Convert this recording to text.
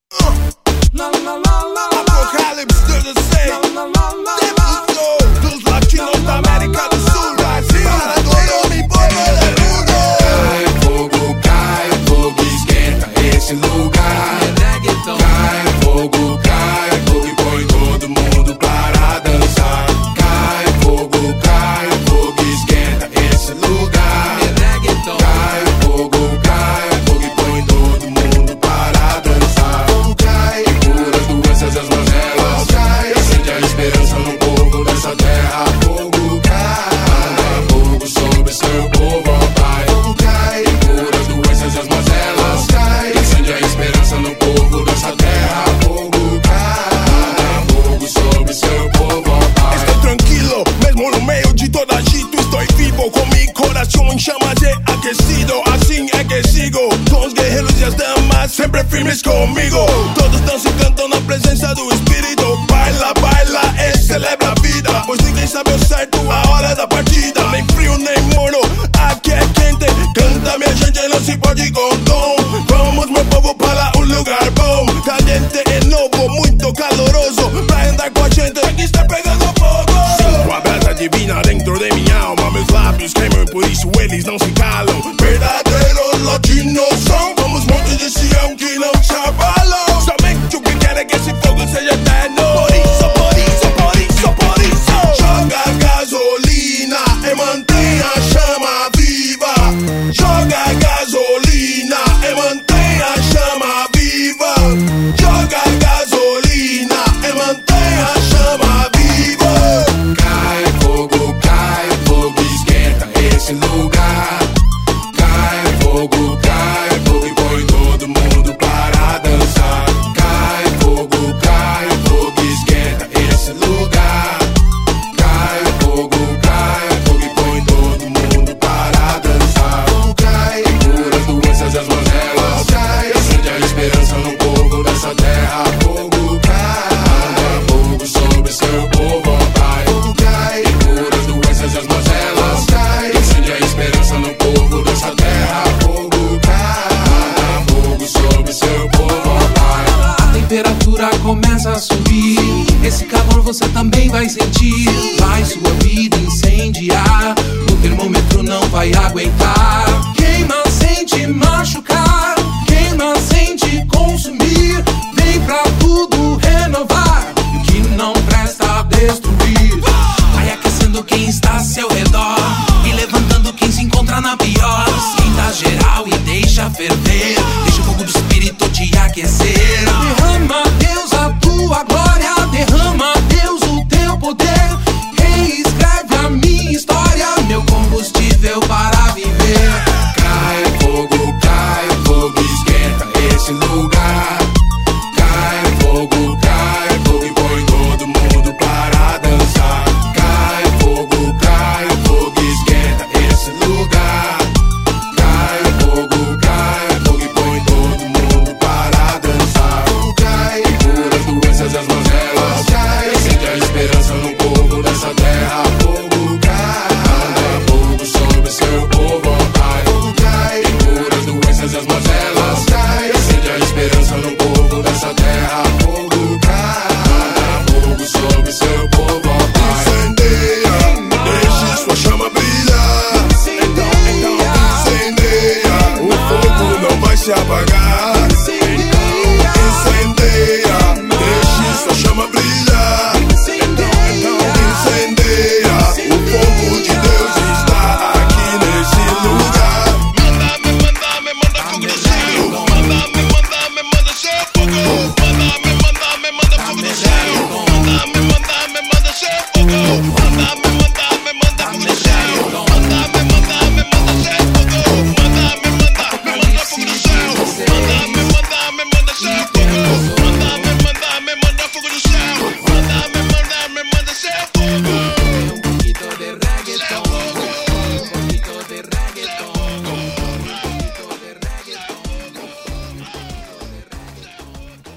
Apocalipse do sei. Dos latinos da América do Sul, Brasil, para todo mi pueblo del mundo. Cai fogo, esquenta esse lugar. Cai fogo e põe todo mundo para dançar. Cai fogo, esquenta esse lugar. Cai fogo e põe todo mundo para dançar. Fogo cai e cura as doenças e as mazelas. Cai, acende a esperança no povo dessa terra. Fogo cai, manda fogo sobre seu povo, ó Pai. Fogo cai e cura as doenças e as mazelas. Cai, acende a esperança no povo dessa terra. Fogo cai, manda fogo sobre seu povo, ó Pai. Estou tranquilo, mesmo no meio de todo agito. Estou vivo com mi coração em chamas e aquecido. Assim é que sigo, com os guerreiros e as damas sempre firmes comigo. Todos dançam e cantam na presença do Espírito. Baila, baila e celebra a vida, pois ninguém sabe o certo a hora da partida. Nem frio, nem morno, aqui é quente. Canta minha gente, não se pode com dom. Vamos meu povo para um lugar bom. Caliente e novo, muito caloroso, pra andar com a gente, aqui está pegando fogo. Sinto a brasa divina dentro de minha alma. Meus lábios queimam e por isso eles não se calam. Verdadeiros latinos são como os montes de Sião que não se abalam. Somente o que quer é que esse fogo seja eterno. Por isso, por isso, por isso, por isso, joga gasolina e mantenha a chama viva. Joga gasolina e mantenha a chama viva. Joga gasolina e mantenha a chama viva. Cai fogo, esquenta esse lugar. Cai fogo e põe todo mundo para dançar. Cai fogo, esquenta esse lugar. Cai fogo e põe todo mundo para dançar. Fogo cai e cura as doenças e as mazelas. Cai, acende a esperança no povo dessa terra. Fogo cai, manda fogo sobre seu povo, ó Pai. Fogo cai e cura as doenças e as mazelas. Cai, acende a esperança no povo dessa terra. Fogo cai, manda fogo sobre seu povo, ó Pai. A temperatura começa a subir, esse calor você também vai sentir. Vai sua vida incendiar, o termômetro não vai aguentar. Queima, sente machucar, queima, sente consumir. Vem pra tudo renovar, e o que não presta destruir. Vai aquecendo quem está a seu redor, e levantando quem se encontra na pior. Esquenta geral e deixa ferver, deixa o fogo do Espírito te aquecer. Derrama, Deus, a tua glória, derrama, Deus, o teu poder. Reescreve a minha história, meu combustível para viver. Cai fogo, esquenta esse lugar.